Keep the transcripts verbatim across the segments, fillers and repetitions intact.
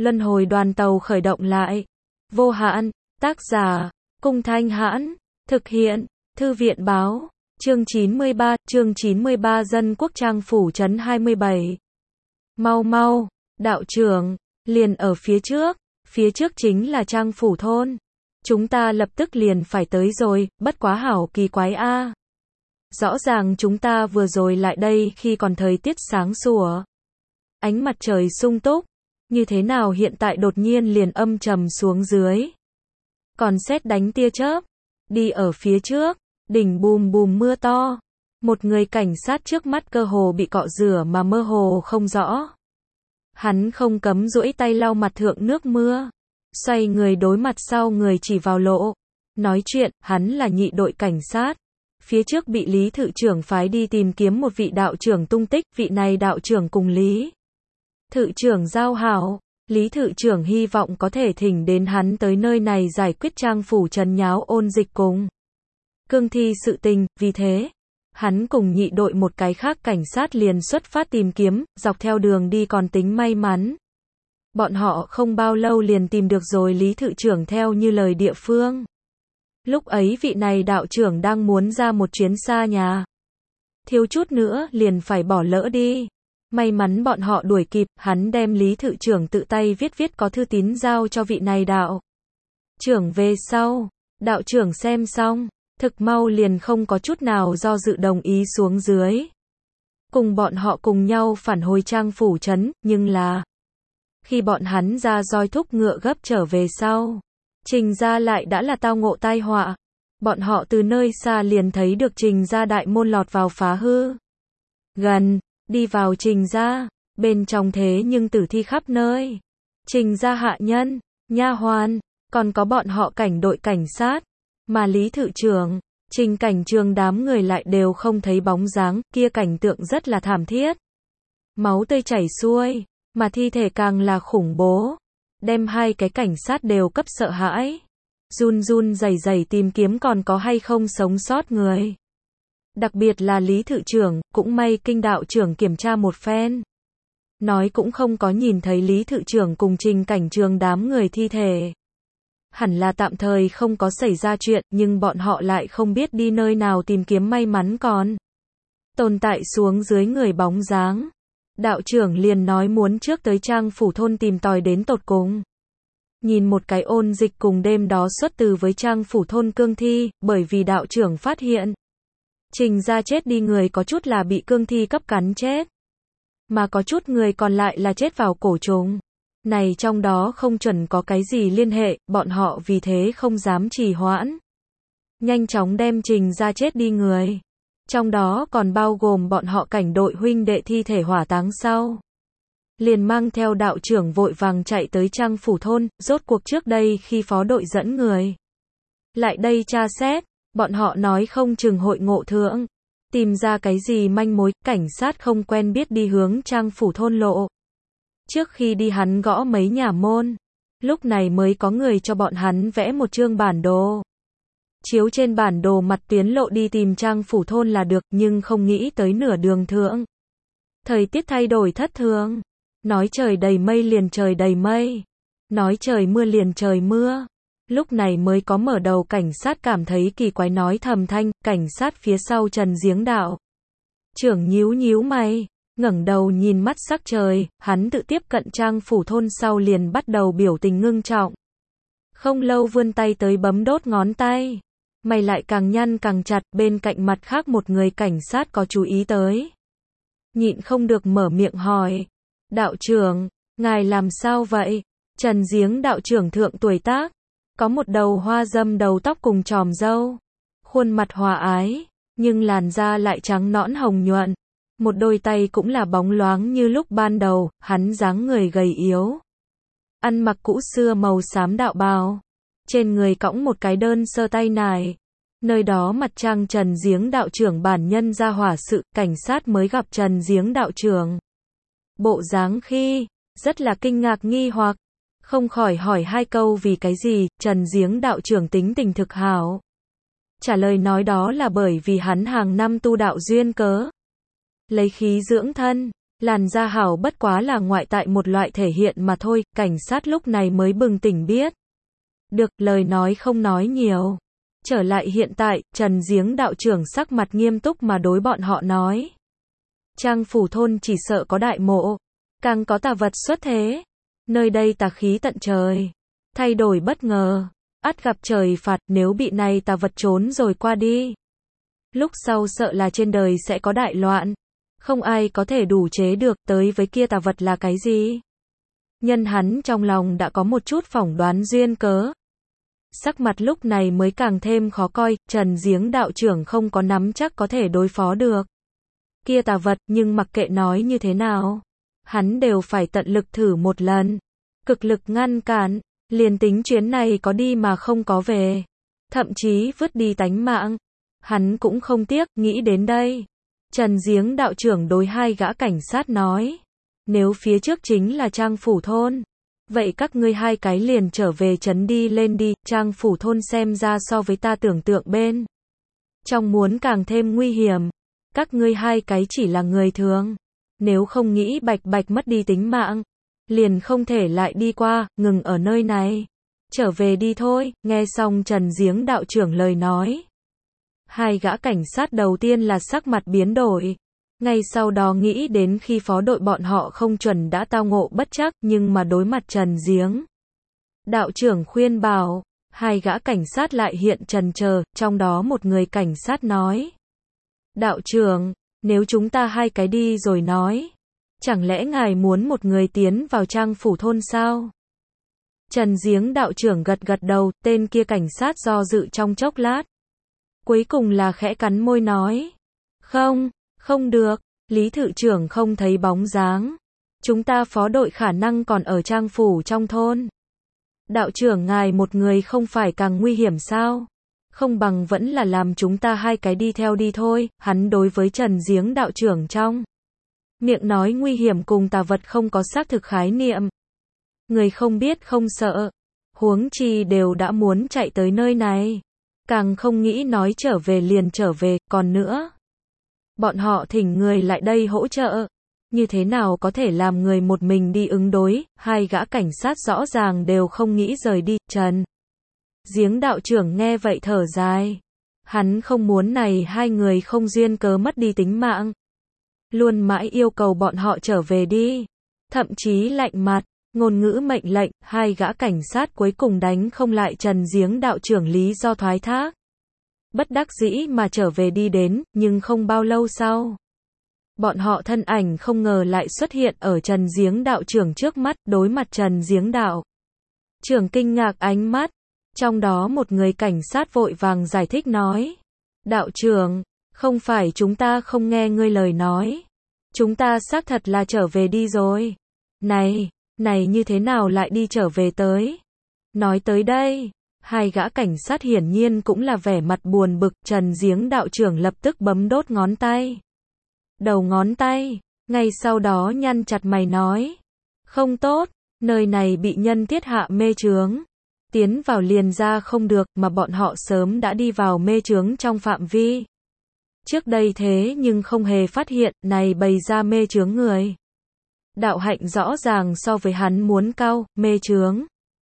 Luân hồi đoàn tàu khởi động lại. Vô hạn, tác giả, Cung Thanh Hãn, thực hiện, Thư viện Báo, chương chín mươi ba, chương chín mươi ba Dân Quốc Trang Phủ Trấn hai mươi bảy. Mau mau, đạo trưởng, liền ở phía trước, phía trước chính là Trang Phủ Thôn. Chúng ta lập tức liền phải tới rồi, bất quá hảo kỳ quái a. Rõ ràng chúng ta vừa rồi lại đây khi còn thời tiết sáng sủa. Ánh mặt trời sung túc, như thế nào hiện tại đột nhiên liền âm trầm xuống dưới. Còn sét đánh tia chớp, đi ở phía trước, đỉnh bùm bùm mưa to. Một người cảnh sát trước mắt cơ hồ bị cọ rửa mà mơ hồ không rõ. Hắn không cấm duỗi tay lau mặt thượng nước mưa. Xoay người đối mặt sau người chỉ vào lộ. Nói chuyện, hắn là nhị đội cảnh sát. Phía trước bị Lý Thự trưởng phái đi tìm kiếm một vị đạo trưởng tung tích, vị này đạo trưởng cùng Lý Thự trưởng giao hảo. Lý Thự trưởng hy vọng có thể thỉnh đến hắn tới nơi này giải quyết Trang Phủ Trấn nháo ôn dịch cùng cương thi sự tình, vì thế, hắn cùng nhị đội một cái khác cảnh sát liền xuất phát tìm kiếm, dọc theo đường đi còn tính may mắn. Bọn họ không bao lâu liền tìm được rồi Lý Thự trưởng theo như lời địa phương. Lúc ấy vị này đạo trưởng đang muốn ra một chuyến xa nhà. Thiếu chút nữa liền phải bỏ lỡ đi. May mắn bọn họ đuổi kịp, hắn đem Lý Thự trưởng tự tay viết viết có thư tín giao cho vị này đạo trưởng về sau. Đạo trưởng xem xong, thực mau liền không có chút nào do dự đồng ý xuống dưới. Cùng bọn họ cùng nhau phản hồi Trang Phủ Trấn, nhưng là khi bọn hắn ra roi thúc ngựa gấp trở về sau, Trình gia lại đã là tao ngộ tai họa. Bọn họ từ nơi xa liền thấy được Trình gia đại môn lọt vào phá hư. Gần, đi vào Trình gia, bên trong thế nhưng tử thi khắp nơi. Trình gia hạ nhân, nha hoàn, còn có bọn họ cảnh đội cảnh sát, mà Lý Thự trưởng, Trình Cảnh Trường đám người lại đều không thấy bóng dáng, kia cảnh tượng rất là thảm thiết. Máu tươi chảy xuôi, mà thi thể càng là khủng bố, đem hai cái cảnh sát đều cấp sợ hãi. Run run rẩy rẩy tìm kiếm còn có hay không sống sót người. Đặc biệt là Lý Thự trưởng, cũng may Kinh đạo trưởng kiểm tra một phen. Nói cũng không có nhìn thấy Lý Thự trưởng cùng Trình Cảnh Trường đám người thi thể. Hẳn là tạm thời không có xảy ra chuyện, nhưng bọn họ lại không biết đi nơi nào tìm kiếm may mắn còn tồn tại xuống dưới người bóng dáng. Đạo trưởng liền nói muốn trước tới Trang Phủ Thôn tìm tòi đến tột cùng. Nhìn một cái ôn dịch cùng đêm đó xuất từ với Trang Phủ Thôn cương thi, bởi vì đạo trưởng phát hiện Trình gia chết đi người có chút là bị cương thi cấp cắn chết, mà có chút người còn lại là chết vào cổ trùng. Này trong đó không chuẩn có cái gì liên hệ, bọn họ vì thế không dám trì hoãn. Nhanh chóng đem Trình gia chết đi người. Trong đó còn bao gồm bọn họ cảnh đội huynh đệ thi thể hỏa táng sau. Liền mang theo đạo trưởng vội vàng chạy tới Trang Phủ Thôn, rốt cuộc trước đây khi phó đội dẫn người lại đây tra xét, bọn họ nói không chừng hội ngộ thượng, tìm ra cái gì manh mối, cảnh sát không quen biết đi hướng Trang Phủ Thôn lộ. Trước khi đi hắn gõ mấy nhà môn, lúc này mới có người cho bọn hắn vẽ một chương bản đồ. Chiếu trên bản đồ mặt tiến lộ đi tìm Trang Phủ Thôn là được, nhưng không nghĩ tới nửa đường thượng. Thời tiết thay đổi thất thường. Nói trời đầy mây liền trời đầy mây. Nói trời mưa liền trời mưa. Lúc này mới có mở đầu cảnh sát cảm thấy kỳ quái nói thầm thanh, cảnh sát phía sau Trần Giếng đạo trưởng nhíu nhíu mày, ngẩng đầu nhìn mắt sắc trời, hắn tự tiếp cận Trang Phủ Thôn sau liền bắt đầu biểu tình ngưng trọng. Không lâu vươn tay tới bấm đốt ngón tay. Mày lại càng nhăn càng chặt, bên cạnh mặt khác một người cảnh sát có chú ý tới. Nhịn không được mở miệng hỏi. Đạo trưởng, ngài làm sao vậy? Trần Giếng đạo trưởng thượng tuổi tác, có một đầu hoa dâm đầu tóc cùng tròm râu. Khuôn mặt hòa ái, nhưng làn da lại trắng nõn hồng nhuận. Một đôi tay cũng là bóng loáng như lúc ban đầu, hắn dáng người gầy yếu. Ăn mặc cũ xưa màu xám đạo bào. Trên người cõng một cái đơn sơ tay nải. Nơi đó mặt trang Trần Giếng đạo trưởng bản nhân ra hỏa sự, cảnh sát mới gặp Trần Giếng đạo trưởng. Bộ dáng khi, rất là kinh ngạc nghi hoặc, không khỏi hỏi hai câu vì cái gì, Trần Giếng đạo trưởng tính tình thực hảo. Trả lời nói đó là bởi vì hắn hàng năm tu đạo duyên cớ. Lấy khí dưỡng thân, Làn da hảo bất quá là ngoại tại một loại thể hiện mà thôi, cảnh sát lúc này mới bừng tỉnh biết. Được, lời nói không nói nhiều. Trở lại hiện tại, Trần Giếng đạo trưởng sắc mặt nghiêm túc mà đối bọn họ nói. Trang phủ thôn chỉ sợ có đại mộ, càng có tà vật xuất thế. Nơi đây tà khí tận trời, thay đổi bất ngờ, ắt gặp trời phạt, nếu bị này tà vật trốn rồi qua đi. Lúc sau sợ là trên đời sẽ có đại loạn, không ai có thể đủ chế được tới với kia tà vật là cái gì. Nhân hắn trong lòng đã có một chút phỏng đoán duyên cớ. Sắc mặt lúc này mới càng thêm khó coi, Trần Giếng đạo trưởng không có nắm chắc có thể đối phó được kia tà vật, nhưng mặc kệ nói như thế nào, hắn đều phải tận lực thử một lần, cực lực ngăn cản, liền tính chuyến này có đi mà không có về, thậm chí vứt đi tánh mạng, hắn cũng không tiếc. Nghĩ đến đây, Trần Giếng đạo trưởng đối hai gã cảnh sát nói, nếu phía trước chính là Trang phủ thôn, vậy các ngươi hai cái liền trở về trấn đi lên đi, Trang phủ thôn xem ra so với ta tưởng tượng bên trong muốn càng thêm nguy hiểm, các ngươi hai cái chỉ là người thường, nếu không nghĩ bạch bạch mất đi tính mạng, liền không thể lại đi qua, ngừng ở nơi này, trở về đi thôi. Nghe xong Trần Giếng đạo trưởng lời nói, hai gã cảnh sát đầu tiên là sắc mặt biến đổi, ngay sau đó nghĩ đến khi phó đội bọn họ không chuẩn đã tao ngộ bất trắc, nhưng mà đối mặt Trần Giếng đạo trưởng khuyên bảo, hai gã cảnh sát lại hiện trần chờ, trong đó một người cảnh sát nói, đạo trưởng, nếu chúng ta hai cái đi rồi nói, chẳng lẽ ngài muốn một người tiến vào Trang phủ thôn sao? Trần Giếng đạo trưởng gật gật đầu, tên kia cảnh sát do dự trong chốc lát, cuối cùng là khẽ cắn môi nói, không, không được, Lý thự trưởng không thấy bóng dáng, chúng ta phó đội khả năng còn ở Trang phủ trong thôn. Đạo trưởng ngài một người không phải càng nguy hiểm sao? Không bằng vẫn là làm chúng ta hai cái đi theo đi thôi. Hắn đối với Trần Giếng đạo trưởng trong miệng nói nguy hiểm cùng tà vật không có xác thực khái niệm. Người không biết không sợ, huống chi đều đã muốn chạy tới nơi này, càng không nghĩ nói trở về liền trở về. Còn nữa, bọn họ thỉnh người lại đây hỗ trợ, như thế nào có thể làm người một mình đi ứng đối? Hai gã cảnh sát rõ ràng đều không nghĩ rời đi. Trần Giếng đạo trưởng nghe vậy thở dài, hắn không muốn này hai người không duyên cớ mất đi tính mạng, luôn mãi yêu cầu bọn họ trở về đi, thậm chí lạnh mặt, ngôn ngữ mệnh lệnh. Hai gã cảnh sát cuối cùng đánh không lại Trần Giếng đạo trưởng lý do thoái thác, bất đắc dĩ mà trở về đi đến. Nhưng không bao lâu sau, bọn họ thân ảnh không ngờ lại xuất hiện ở Trần Giếng đạo trưởng trước mắt. Đối mặt Trần Giếng đạo trưởng kinh ngạc ánh mắt, trong đó một người cảnh sát vội vàng giải thích nói, đạo trưởng, không phải chúng ta không nghe ngươi lời nói, chúng ta xác thật là trở về đi rồi. Này, này như thế nào lại đi trở về tới? Nói tới đây, hai gã cảnh sát hiển nhiên cũng là vẻ mặt buồn bực. Trần Giếng đạo trưởng lập tức bấm đốt ngón tay, đầu ngón tay, ngay sau đó nhăn chặt mày nói, không tốt, nơi này bị nhân thiết hạ mê chướng, tiến vào liền ra không được, mà bọn họ sớm đã đi vào mê chướng trong phạm vi. Trước đây thế nhưng không hề phát hiện, này bày ra mê chướng người. Đạo hạnh rõ ràng so với hắn muốn cao, mê chướng.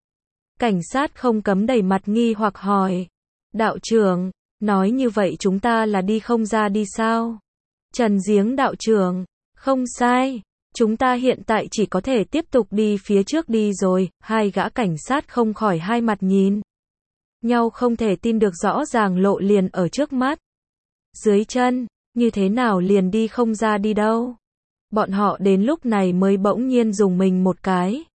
Cảnh sát không cấm đầy mặt nghi hoặc hỏi, đạo trưởng, nói như vậy chúng ta là đi không ra đi sao? Trần Giếng đạo trưởng, không sai, chúng ta hiện tại chỉ có thể tiếp tục đi phía trước đi rồi. Hai gã cảnh sát không khỏi hai mặt nhìn nhau, không thể tin được, rõ ràng lộ liền ở trước mắt, dưới chân, như thế nào liền đi không ra đi đâu. Bọn họ đến lúc này mới bỗng nhiên dùng mình một cái,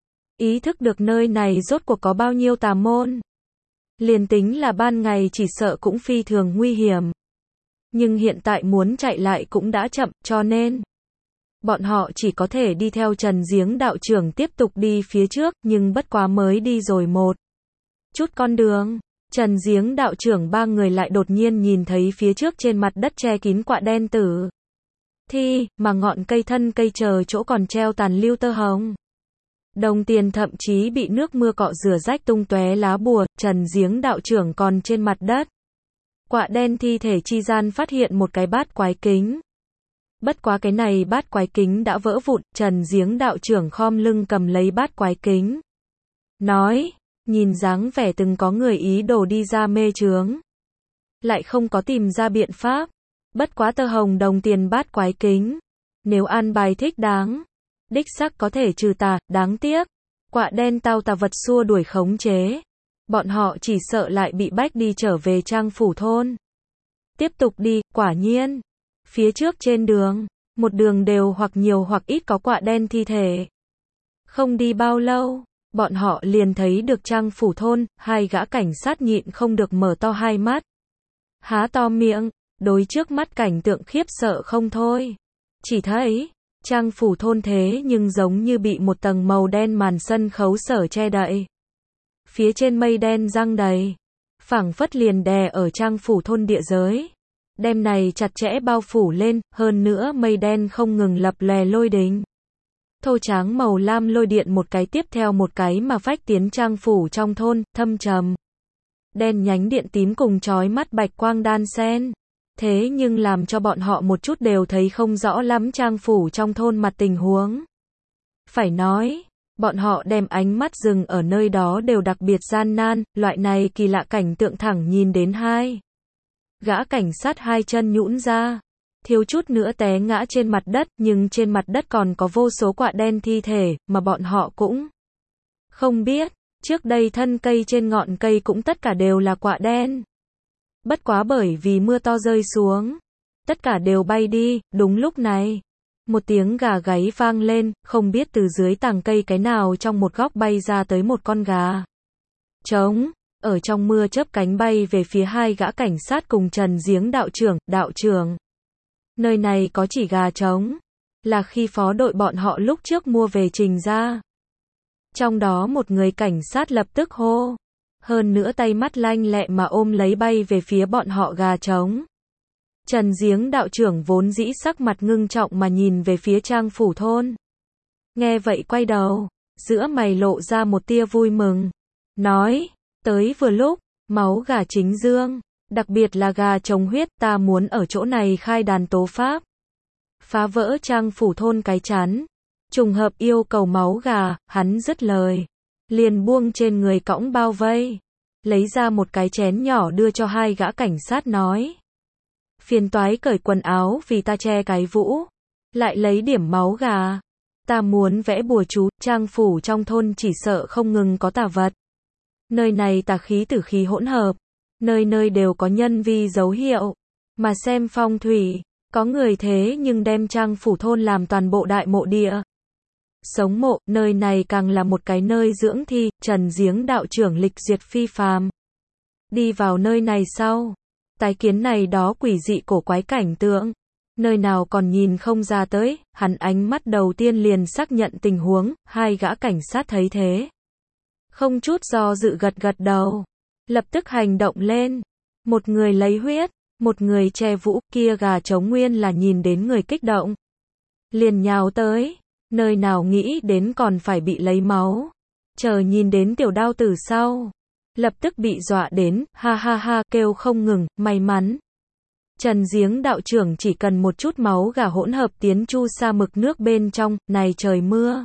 ý thức được nơi này rốt cuộc có bao nhiêu tà môn. Liền tính là ban ngày chỉ sợ cũng phi thường nguy hiểm, nhưng hiện tại muốn chạy lại cũng đã chậm, cho nên bọn họ chỉ có thể đi theo Trần Giếng đạo trưởng tiếp tục đi phía trước. Nhưng bất quá mới đi rồi một chút con đường, Trần Giếng đạo trưởng ba người lại đột nhiên nhìn thấy phía trước trên mặt đất che kín quạ đen tử thi, mà ngọn cây thân cây chờ chỗ còn treo tàn lưu tơ hồng. Đồng tiền thậm chí bị nước mưa cọ rửa rách tung tóe lá bùa. Trần Giếng đạo trưởng còn trên mặt đất quạ đen thi thể chi gian phát hiện một cái bát quái kính. Bất quá cái này bát quái kính đã vỡ vụn, Trần Giếng đạo trưởng khom lưng cầm lấy bát quái kính. Nói, nhìn dáng vẻ từng có người ý đồ đi ra mê chướng. Lại không có tìm ra biện pháp. Bất quá tơ hồng đồng tiền bát quái kính. Nếu an bài thích đáng. Đích xác có thể trừ tà, đáng tiếc. Quạ đen tao tà vật xua đuổi khống chế. Bọn họ chỉ sợ lại bị bách đi trở về Trang Phủ thôn. Tiếp tục đi, quả nhiên. Phía trước trên đường, một đường đều hoặc nhiều hoặc ít có quạ đen thi thể. Không đi bao lâu, bọn họ liền thấy được Trang Phủ thôn, hai gã cảnh sát nhịn không được mở to hai mắt. Há to miệng, đối trước mắt cảnh tượng khiếp sợ không thôi. Chỉ thấy, Trang Phủ thôn thế nhưng giống như bị một tầng màu đen màn sân khấu sở che đậy. Phía trên mây đen giăng đầy, phảng phất liền đè ở Trang Phủ thôn địa giới. Đêm này chặt chẽ bao phủ lên, hơn nữa mây đen không ngừng lập lòe lôi đình. Thô tráng màu lam lôi điện một cái tiếp theo một cái mà vách tiến Trang Phủ trong thôn, thâm trầm. Đen nhánh điện tím cùng chói mắt bạch quang đan xen. Thế nhưng làm cho bọn họ một chút đều thấy không rõ lắm Trang Phủ trong thôn mặt tình huống. Phải nói, bọn họ đem ánh mắt dừng ở nơi đó đều đặc biệt gian nan, loại này kỳ lạ cảnh tượng thẳng nhìn đến hai. Gã cảnh sát hai chân nhũn ra, thiếu chút nữa té ngã trên mặt đất, nhưng trên mặt đất còn có vô số quạ đen thi thể, mà bọn họ cũng không biết, trước đây thân cây trên ngọn cây cũng tất cả đều là quạ đen. Bất quá bởi vì mưa to rơi xuống, tất cả đều bay đi, đúng lúc này. Một tiếng gà gáy vang lên, không biết từ dưới tàng cây cái nào trong một góc bay ra tới một con gà trống, ở trong mưa chớp cánh bay về phía hai gã cảnh sát cùng Trần Giếng đạo trưởng, đạo trưởng. Nơi này có chỉ gà trống, là khi phó đội bọn họ lúc trước mua về trình ra. Trong đó một người cảnh sát lập tức hô, hơn nữa tay mắt lanh lẹ mà ôm lấy bay về phía bọn họ gà trống. Trần Giếng đạo trưởng vốn dĩ sắc mặt ngưng trọng mà nhìn về phía Trang Phủ thôn. Nghe vậy quay đầu, giữa mày lộ ra một tia vui mừng. Nói, tới vừa lúc, máu gà chính dương, đặc biệt là gà trống huyết, ta muốn ở chỗ này khai đàn tố pháp. Phá vỡ Trang Phủ thôn cái chắn. Trùng hợp yêu cầu máu gà, hắn dứt lời. Liền buông trên người cõng bao vây. Lấy ra một cái chén nhỏ đưa cho hai gã cảnh sát nói. Phiền toái cởi quần áo vì ta che cái vũ. Lại lấy điểm máu gà. Ta muốn vẽ bùa chú, Trang Phủ trong thôn chỉ sợ không ngừng có tà vật. Nơi này tà khí tử khí hỗn hợp. Nơi nơi đều có nhân vi dấu hiệu. Mà xem phong thủy, có người thế nhưng đem Trang Phủ thôn làm toàn bộ đại mộ địa. Sống mộ, nơi này càng là một cái nơi dưỡng thi, Trần Giếng đạo trưởng lịch duyệt phi phàm. Đi vào nơi này sau, tái kiến này đó quỷ dị cổ quái cảnh tượng, nơi nào còn nhìn không ra tới, hắn ánh mắt đầu tiên liền xác nhận tình huống, hai gã cảnh sát thấy thế. Không chút do dự gật gật đầu, lập tức hành động lên, một người lấy huyết, một người che vũ, kia gà trống nguyên là nhìn đến người kích động. Liền nhào tới. Nơi nào nghĩ đến còn phải bị lấy máu. Chờ nhìn đến tiểu đao tử sau. Lập tức bị dọa đến, ha ha ha, kêu không ngừng, may mắn. Trần Giếng đạo trưởng chỉ cần một chút máu gà hỗn hợp tiến chu sa mực nước bên trong, này trời mưa.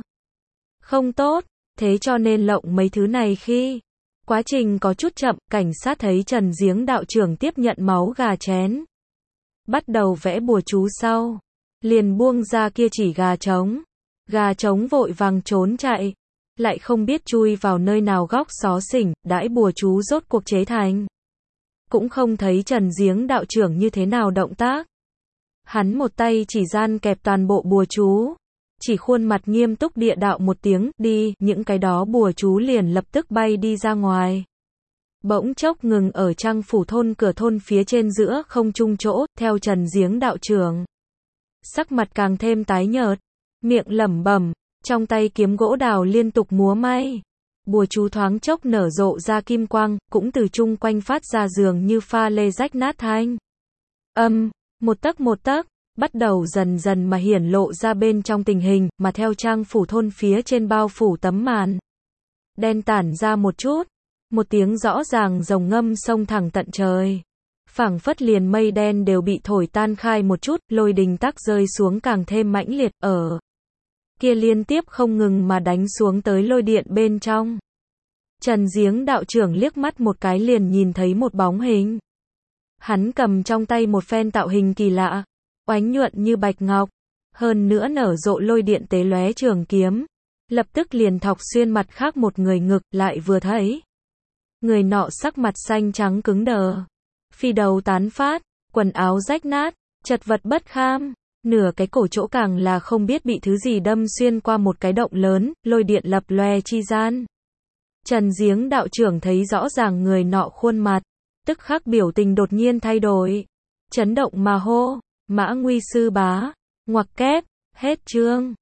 Không tốt, thế cho nên lộng mấy thứ này khi. Quá trình có chút chậm, cảnh sát thấy Trần Giếng đạo trưởng tiếp nhận máu gà chén. Bắt đầu vẽ bùa chú sau. Liền buông ra kia chỉ gà trống. Gà trống vội vàng trốn chạy, lại không biết chui vào nơi nào góc xó xỉnh, đãi bùa chú rốt cuộc chế thành. Cũng không thấy Trần Giếng đạo trưởng như thế nào động tác. Hắn một tay chỉ gian kẹp toàn bộ bùa chú, chỉ khuôn mặt nghiêm túc địa đạo một tiếng, đi, những cái đó bùa chú liền lập tức bay đi ra ngoài. Bỗng chốc ngừng ở Trang Phủ thôn cửa thôn phía trên giữa không trung chỗ, theo Trần Giếng đạo trưởng. Sắc mặt càng thêm tái nhợt. Miệng lẩm bẩm, trong tay kiếm gỗ đào liên tục múa may. Bùa chú thoáng chốc nở rộ ra kim quang, cũng từ chung quanh phát ra dường như pha lê rách nát thanh. Âm, một tấc một tấc, bắt đầu dần dần mà hiển lộ ra bên trong tình hình, mà theo Trang Phủ thôn phía trên bao phủ tấm màn. Đen tản ra một chút, một tiếng rõ ràng rồng ngâm xông thẳng tận trời. phảng phất liền mây đen đều bị thổi tan khai một chút, lôi đình tắc rơi xuống càng thêm mãnh liệt, ở kia liên tiếp không ngừng mà đánh xuống tới lôi điện bên trong. Trần Giếng đạo trưởng liếc mắt một cái liền nhìn thấy một bóng hình. Hắn cầm trong tay một phen tạo hình kỳ lạ, oánh nhuận như bạch ngọc, hơn nữa nở rộ lôi điện tế lóe trường kiếm, lập tức liền thọc xuyên mặt khác một người ngực, lại vừa thấy. Người nọ sắc mặt xanh trắng cứng đờ, phi đầu tán phát, quần áo rách nát, chật vật bất kham, nửa cái cổ chỗ càng là không biết bị thứ gì đâm xuyên qua một cái động lớn, lôi điện lập lòe chi gian. Trần Giếng đạo trưởng thấy rõ ràng người nọ khuôn mặt, tức khắc biểu tình đột nhiên thay đổi, chấn động mà hô, Mã Nguy sư bá, ngoặc kép, hết chương.